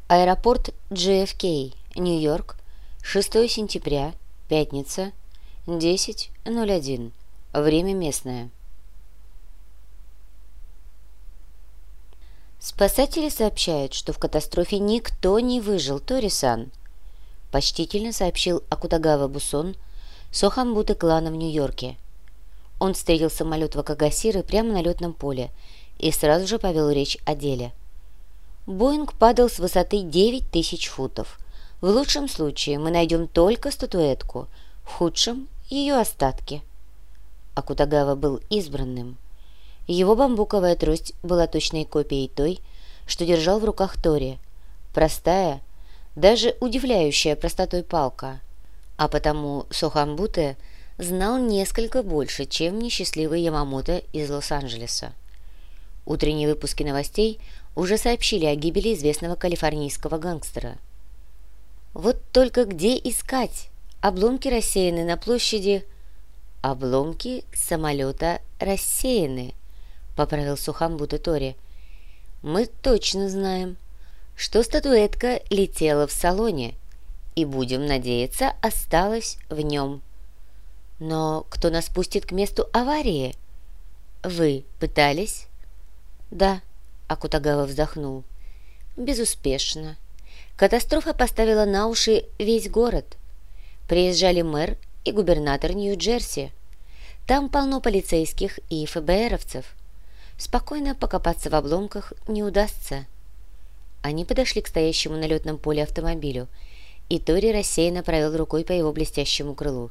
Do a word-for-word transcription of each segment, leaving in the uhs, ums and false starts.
Аэропорт Джей Эф Кей, Нью-Йорк, шестое сентября, пятница, десять ноль один. Время местное. Спасатели сообщают, что в катастрофе никто не выжил, Тори-сан, почтительно сообщил Акутагава Бусон, Сохамбуте клана в Нью-Йорке. Он встретил самолет Вакагасиры прямо на летном поле и сразу же повел речь о деле. Боинг падал с высоты девять тысяч футов. В лучшем случае мы найдем только статуэтку, в худшем – ее остатки. Акутагава был избранным. Его бамбуковая трость была точной копией той, что держал в руках Тори. Простая, даже удивляющая простотой палка. А потому Сохамбуте знал несколько больше, чем несчастливый Ямамото из Лос-Анджелеса. Утренние выпуски новостей уже сообщили о гибели известного калифорнийского гангстера. Вот только где искать? Обломки рассеяны на площади... «Обломки самолета рассеяны», — поправил Сохамбуте Тори. «Мы точно знаем, что статуэтка летела в салоне, и, будем надеяться, осталась в нем. Но кто нас пустит к месту аварии? Вы пытались?» «Да», — Акутагава вздохнул. «Безуспешно. Катастрофа поставила на уши весь город. Приезжали мэр и губернатор Нью-Джерси. Там полно полицейских и эф бэ эровцев. Спокойно покопаться в обломках не удастся». Они подошли к стоящему на летном поле автомобилю, и Тори рассеянно провел рукой по его блестящему крылу.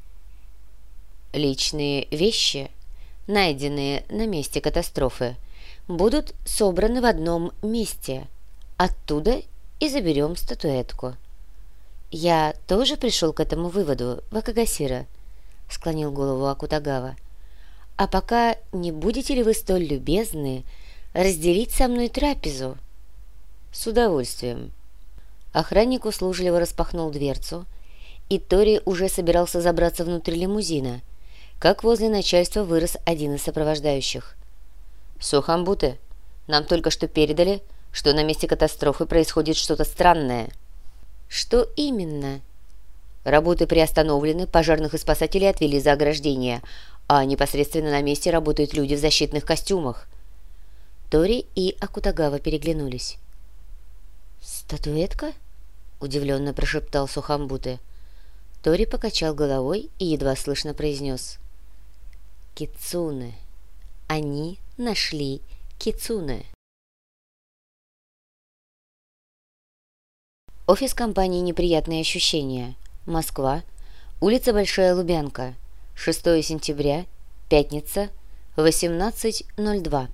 «Личные вещи, найденные на месте катастрофы, будут собраны в одном месте. Оттуда и заберем статуэтку». «Я тоже пришел к этому выводу, Вакагасира», — склонил голову Акутагава. «А пока не будете ли вы столь любезны разделить со мной трапезу?» «С удовольствием». Охранник услужливо распахнул дверцу, и Тори уже собирался забраться внутрь лимузина, как возле начальства вырос один из сопровождающих. «Сохамбуте, нам только что передали, что на месте катастрофы происходит что-то странное». «Что именно?» «Работы приостановлены, пожарных и спасателей отвели за ограждение, а непосредственно на месте работают люди в защитных костюмах». Тори и Акутагава переглянулись. «Статуэтка?» — удивленно прошептал Сохамбуте. Тори покачал головой и едва слышно произнес: «Кицуне. Они нашли Кицуне». Офис компании «Неприятные ощущения», Москва, улица Большая Лубянка, шестое сентября, пятница, восемнадцать ноль два.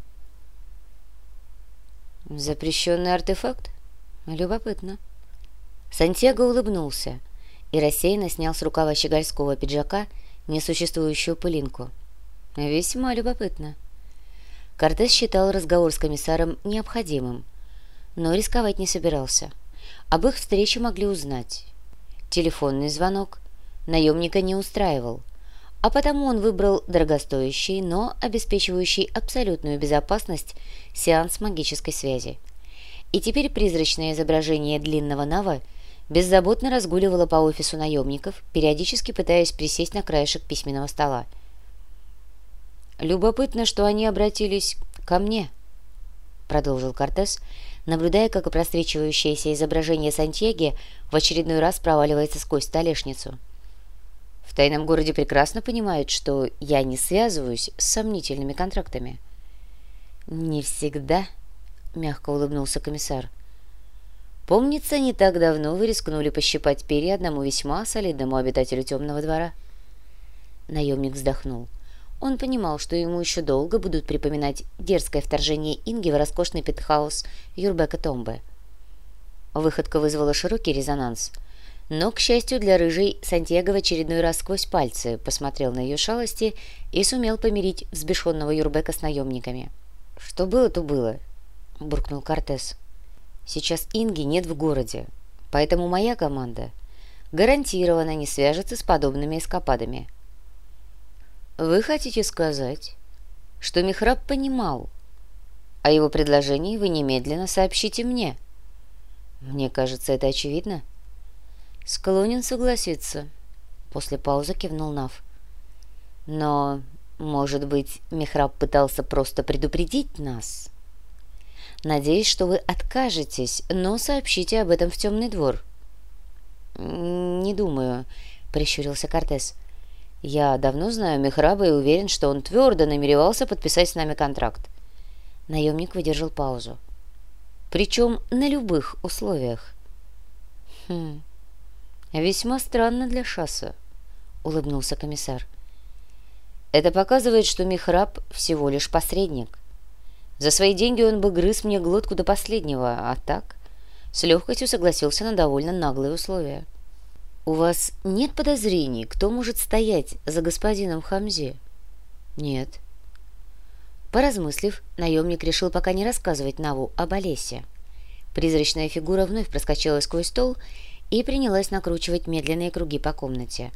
«Запрещенный артефакт? Любопытно». Сантьяго улыбнулся и рассеянно снял с рукава щегольского пиджака несуществующую пылинку. «Весьма любопытно». Кортес считал разговор с комиссаром необходимым, но рисковать не собирался. Об их встрече могли узнать. Телефонный звонок наемника не устраивал, а потому он выбрал дорогостоящий, но обеспечивающий абсолютную безопасность сеанс магической связи. И теперь призрачное изображение длинного Нава беззаботно разгуливало по офису наемников, периодически пытаясь присесть на краешек письменного стола. «Любопытно, что они обратились ко мне», — продолжил Кортес, наблюдая, как просвечивающееся изображение Сантьяги в очередной раз проваливается сквозь столешницу. «В тайном городе прекрасно понимают, что я не связываюсь с сомнительными контрактами». «Не всегда», — мягко улыбнулся комиссар. «Помнится, не так давно вы рискнули пощипать перья одному весьма солидному обитателю темного двора». Наемник вздохнул. Он понимал, что ему еще долго будут припоминать дерзкое вторжение Инги в роскошный пентхаус Юрбека Томбе. Выходка вызвала широкий резонанс, но, к счастью для рыжей, Сантьяго в очередной раз сквозь пальцы посмотрел на ее шалости и сумел помирить взбешенного Юрбека с наемниками. «Что было, то было», — буркнул Кортес. «Сейчас Инги нет в городе, поэтому моя команда гарантированно не свяжется с подобными эскападами». «Вы хотите сказать, что Михраб понимал? О его предложении вы немедленно сообщите мне». Мне кажется, это очевидно. Склонен согласиться. После паузы кивнул Нав. Но, может быть, Михраб пытался просто предупредить нас? Надеюсь, что вы откажетесь, но сообщите об этом в темный двор. Не думаю, прищурился Кортес. Я давно знаю Михраба и уверен, что он твердо намеревался подписать с нами контракт. Наемник выдержал паузу. Причем на любых условиях. Хм, весьма странно для Шаса, улыбнулся комиссар. Это показывает, что Михраб всего лишь посредник. За свои деньги он бы грыз мне глотку до последнего, а так с легкостью согласился на довольно наглые условия. «У вас нет подозрений, кто может стоять за господином Хамзе?» «Нет». Поразмыслив, наемник решил пока не рассказывать Наву об Олесе. Призрачная фигура вновь проскочила сквозь стол и принялась накручивать медленные круги по комнате.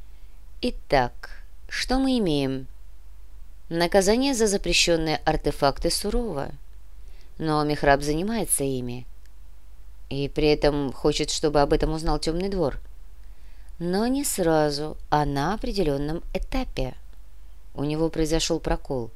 «Итак, что мы имеем?» Наказание за запрещенные артефакты сурово, но Михраб занимается ими. И при этом хочет, чтобы об этом узнал темный двор. Но не сразу, а на определенном этапе. У него произошел прокол.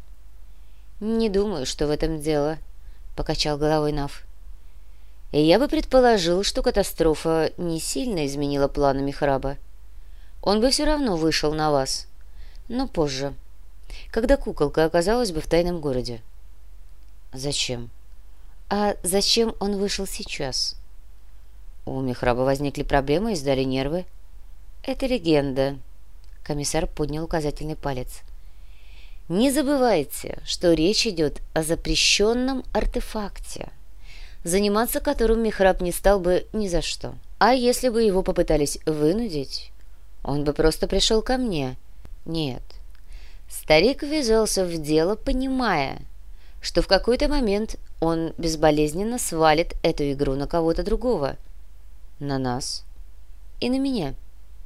«Не думаю, что в этом дело», — покачал головой Нав. «И я бы предположил, что катастрофа не сильно изменила планы Михраба. Он бы все равно вышел на вас, но позже, когда куколка оказалась бы в тайном городе». «Зачем?» «А зачем он вышел сейчас?» «У Михраба возникли проблемы и сдали нервы». «Это легенда», — комиссар поднял указательный палец. «Не забывайте, что речь идет о запрещенном артефакте, заниматься которым Михраб не стал бы ни за что. А если бы его попытались вынудить, он бы просто пришел ко мне. Нет, старик ввязался в дело, понимая, что в какой-то момент он безболезненно свалит эту игру на кого-то другого. На нас и на меня.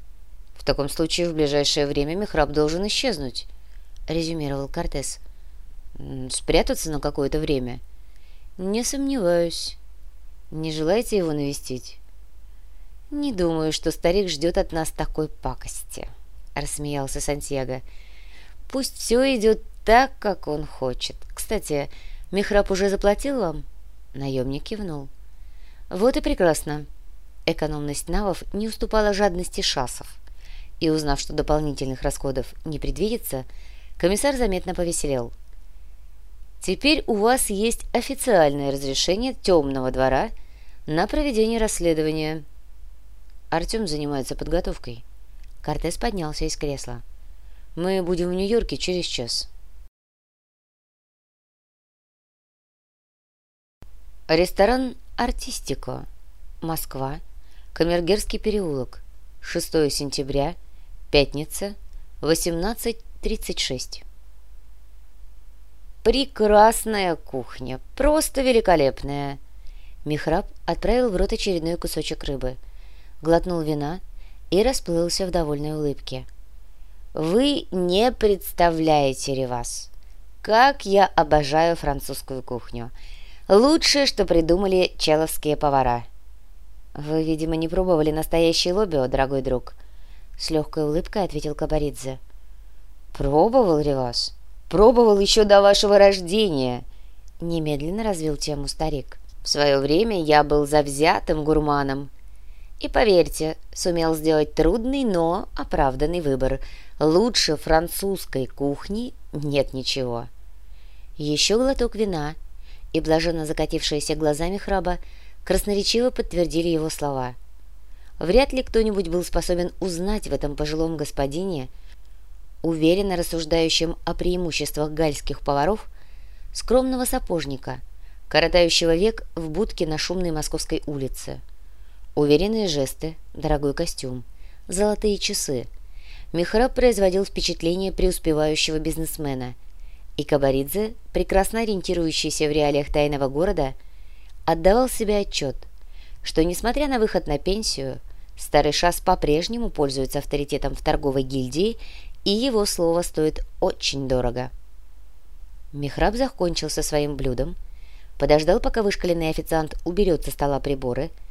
В таком случае в ближайшее время Михраб должен исчезнуть», — резюмировал Кортес. «Спрятаться на какое-то время?» «Не сомневаюсь. Не желаете его навестить?» «Не думаю, что старик ждет от нас такой пакости», — рассмеялся Сантьяго. «Пусть все идет так, как он хочет. Кстати, Михраб уже заплатил вам?» Наемник кивнул. «Вот и прекрасно». Экономность навов не уступала жадности шасов. И, узнав, что дополнительных расходов не предвидится, комиссар заметно повеселел. «Теперь у вас есть официальное разрешение темного двора на проведение расследования». Артем занимается подготовкой. Кортес поднялся из кресла. «Мы будем в Нью-Йорке через час». Ресторан «Артистико», Москва, Камергерский переулок, шестое сентября, пятница, восемнадцать тридцать шесть. «Прекрасная кухня, просто великолепная!» Михраб отправил в рот очередной кусочек рыбы, глотнул вина и расплылся в довольной улыбке. «Вы не представляете, Ревас, как я обожаю французскую кухню! Лучшее, что придумали человские повара!» «Вы, видимо, не пробовали настоящий лобио, дорогой друг», — с легкой улыбкой ответил Кабаридзе. «Пробовал, Ревас? Пробовал еще до вашего рождения!» — немедленно развил тему старик. «В свое время я был завзятым гурманом. И, поверьте, сумел сделать трудный, но оправданный выбор. Лучше французской кухни нет ничего». Еще глоток вина, и блаженно закатившиеся глаза Михраба красноречиво подтвердили его слова. Вряд ли кто-нибудь был способен узнать в этом пожилом господине, уверенно рассуждающем о преимуществах гальских поваров, скромного сапожника, коротающего век в будке на шумной московской улице. Уверенные жесты, дорогой костюм, золотые часы. Михраб производил впечатление преуспевающего бизнесмена, и Кабаридзе, прекрасно ориентирующийся в реалиях тайного города, отдавал себе отчет, что, несмотря на выход на пенсию, старый шас по-прежнему пользуется авторитетом в торговой гильдии, и его слово стоит очень дорого. Михраб закончил со своим блюдом, подождал, пока вышкаленный официант уберет со стола приборы,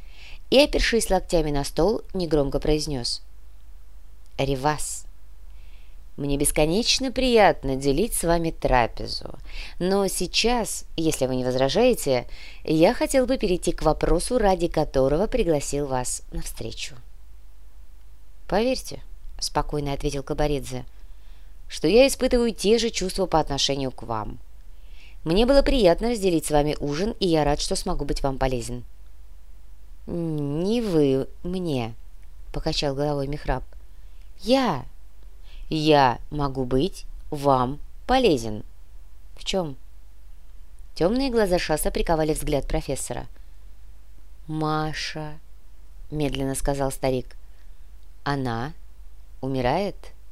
и, опершись локтями на стол, негромко произнес: «Ревас, мне бесконечно приятно делить с вами трапезу, но сейчас, если вы не возражаете, я хотел бы перейти к вопросу, ради которого пригласил вас навстречу». «Поверьте», — спокойно ответил Кабаридзе, — «что я испытываю те же чувства по отношению к вам. Мне было приятно разделить с вами ужин, и я рад, что смогу быть вам полезен». «Не вы мне», — покачал головой Михраб. «Я. Я могу быть вам полезен». «В чем?» Темные глаза Шаса приковали взгляд профессора. «Маша», — медленно сказал старик, — «она умирает?»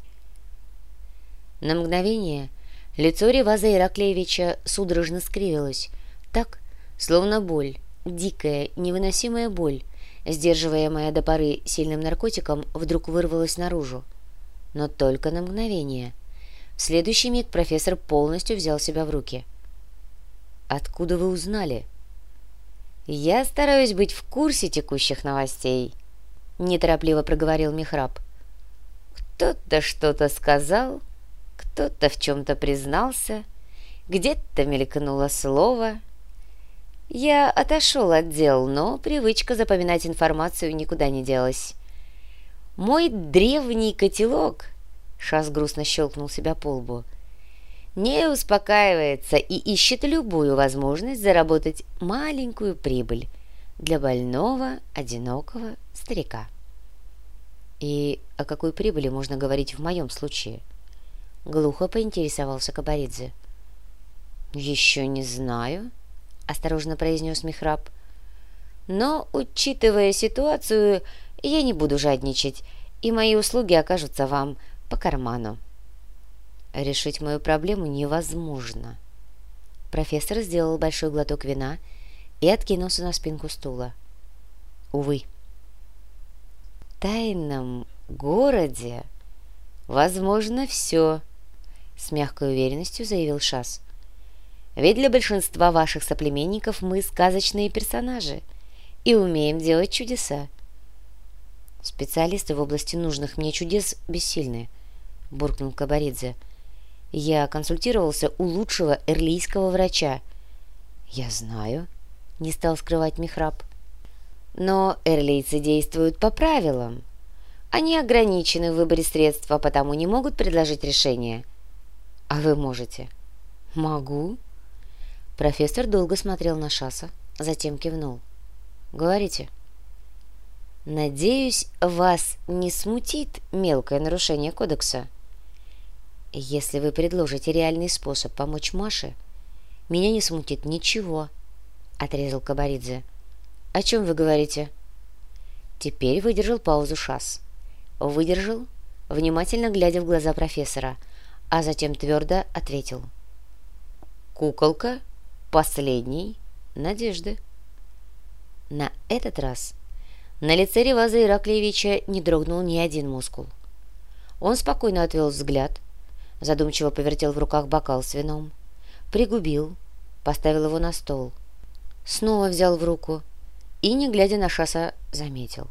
На мгновение лицо Реваза Ираклиевича судорожно скривилось, так, словно боль, дикая, невыносимая боль, сдерживаемая до поры сильным наркотиком, вдруг вырвалась наружу. Но только на мгновение. В следующий миг профессор полностью взял себя в руки. «Откуда вы узнали?» «Я стараюсь быть в курсе текущих новостей», — неторопливо проговорил Михраб. «Кто-то что-то сказал, кто-то в чем-то признался, где-то мелькнуло слово. Я отошел от дел, но привычка запоминать информацию никуда не делась. Мой древний котелок», — Шас грустно щелкнул себя по лбу, — «не успокаивается и ищет любую возможность заработать маленькую прибыль для больного, одинокого старика». «И о какой прибыли можно говорить в моем случае?» — глухо поинтересовался Кабаридзе. «Еще не знаю», — осторожно произнес Михраб. «Но, учитывая ситуацию, я не буду жадничать, и мои услуги окажутся вам по карману». «Решить мою проблему невозможно». Профессор сделал большой глоток вина и откинулся на спинку стула. «Увы». «В тайном городе возможно все», — с мягкой уверенностью заявил Шас. «Ведь для большинства ваших соплеменников мы сказочные персонажи и умеем делать чудеса». «Специалисты в области нужных мне чудес бессильны», — буркнул Кабаридзе. «Я консультировался у лучшего эрлийского врача». «Я знаю», — не стал скрывать Михраб. «Но эрлийцы действуют по правилам. Они ограничены в выборе средств, а потому не могут предложить решение». «А вы можете?» «Могу». Профессор долго смотрел на Шаса, затем кивнул. «Говорите». «Надеюсь, вас не смутит мелкое нарушение кодекса. Если вы предложите реальный способ помочь Маше, меня не смутит ничего», — отрезал Кабаридзе. «О чем вы говорите?» Теперь выдержал паузу Шас. Выдержал, внимательно глядя в глаза профессора, а затем твердо ответил. «Куколка последней надежды». На этот раз на лице Реваза Ираклиевича не дрогнул ни один мускул. Он спокойно отвел взгляд, задумчиво повертел в руках бокал с вином, пригубил, поставил его на стол, снова взял в руку и, не глядя на Шаса, заметил.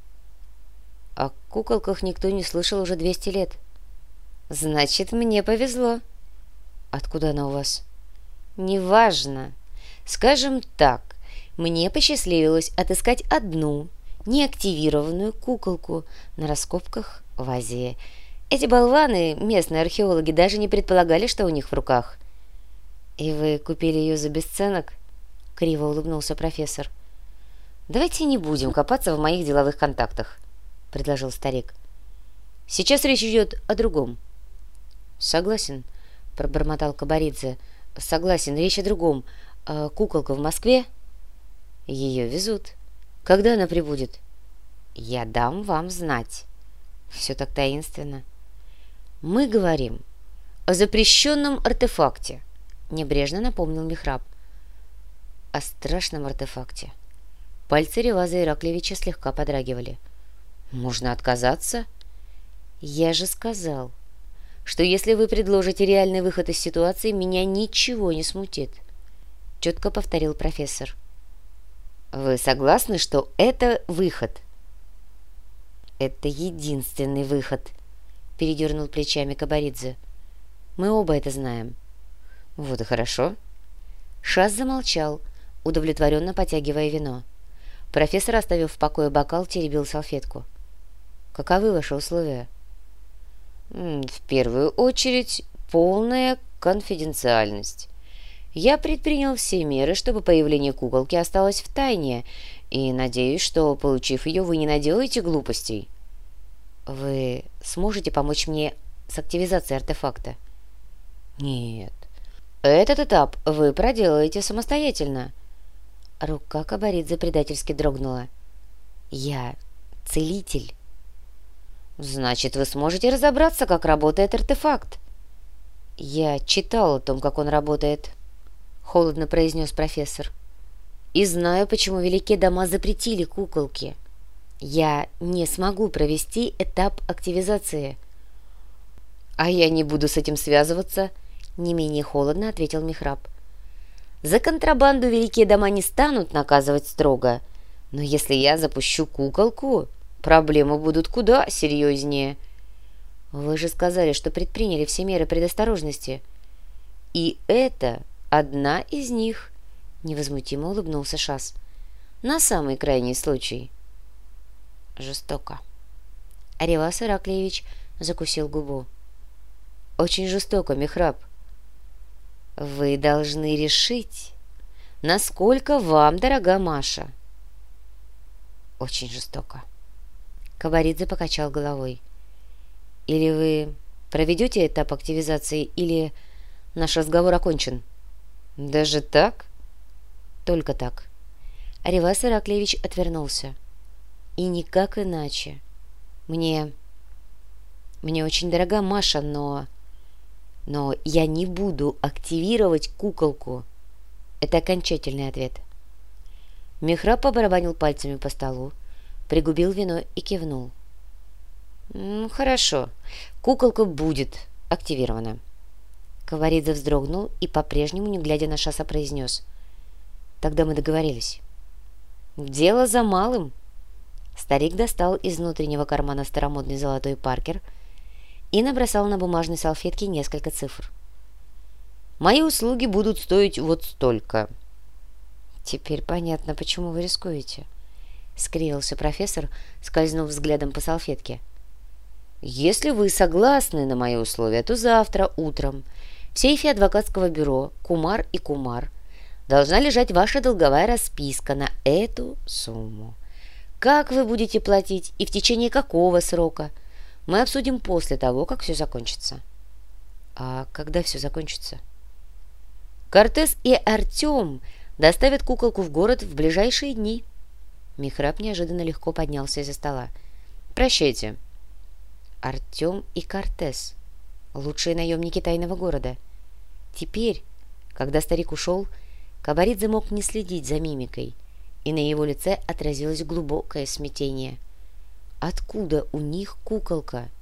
«О куколках никто не слышал уже двести лет. Значит, мне повезло». «Откуда она у вас?» «Неважно. Скажем так, мне посчастливилось отыскать одну неактивированную куколку на раскопках в Азии. Эти болваны, местные археологи, даже не предполагали, что у них в руках». «И вы купили ее за бесценок?» — криво улыбнулся профессор. «Давайте не будем копаться в моих деловых контактах», — предложил старик. «Сейчас речь идет о другом». «Согласен», — пробормотал Кабаридзе. «Согласен, речь о другом. А куколка в Москве?» «Ее везут. Когда она прибудет?» «Я дам вам знать». «Все так таинственно». «Мы говорим о запрещенном артефакте», — небрежно напомнил Михраб. «О страшном артефакте». Пальцы Реваза Ираклиевича слегка подрагивали. «Можно отказаться?» «Я же сказал, что если вы предложите реальный выход из ситуации, меня ничего не смутит», — четко повторил профессор. Вы согласны, что это выход? Это единственный выход, передернул плечами Кабаридзе. Мы оба это знаем. Вот и хорошо. Шас замолчал, удовлетворенно потягивая вино. Профессор, оставив в покое бокал, теребил салфетку. Каковы ваши условия? В первую очередь, полная конфиденциальность. Я предпринял все меры, чтобы появление куколки осталось в тайне, и надеюсь, что, получив ее, вы не наделаете глупостей. Вы сможете помочь мне с активизацией артефакта? Нет. Этот этап вы проделаете самостоятельно. Рука Кабаридзе предательски дрогнула. Я целитель. Значит, вы сможете разобраться, как работает артефакт. Я читал о том, как он работает, холодно произнес профессор. И знаю, почему великие дома запретили куколки. Я не смогу провести этап активизации. А я не буду с этим связываться, не менее холодно ответил Михраб. За контрабанду великие дома не станут наказывать строго, но если я запущу куколку, проблемы будут куда серьезнее. Вы же сказали, что предприняли все меры предосторожности. И это одна из них, невозмутимо улыбнулся Шас. На самый крайний случай. Жестоко. Ревас Ираклиевич закусил губу. Очень жестоко, Михраб. Вы должны решить, насколько вам дорога Маша. Очень жестоко. Кабаридзе покачал головой. Или вы проведете этап активизации, или наш разговор окончен. Даже так? Только так. Ревас Ираклиевич отвернулся. И никак иначе. Мне... Мне очень дорога Маша, но... Но я не буду активировать куколку. Это окончательный ответ. Михраб побарабанил пальцами по столу, пригубил вино и кивнул. «Ну, хорошо, куколка будет активирована». Каваридзе вздрогнул и, по-прежнему, не глядя на Шаса, произнес. «Тогда мы договорились». «Дело за малым». Старик достал из внутреннего кармана старомодный золотой паркер и набросал на бумажной салфетке несколько цифр. «Мои услуги будут стоить вот столько». «Теперь понятно, почему вы рискуете», — скривился профессор, скользнув взглядом по салфетке. «Если вы согласны на мои условия, то завтра утром в сейфе адвокатского бюро «Кумар и Кумар» должна лежать ваша долговая расписка на эту сумму. Как вы будете платить и в течение какого срока, мы обсудим после того, как все закончится». «А когда все закончится?» «Кортес и Артем доставят куколку в город в ближайшие дни». Михраб неожиданно легко поднялся из-за стола. «Прощайте». Артем и Кортес — лучшие наемники тайного города. Теперь, когда старик ушел, Кабаридзе мог не следить за мимикой, и на его лице отразилось глубокое смятение. Откуда у них куколка?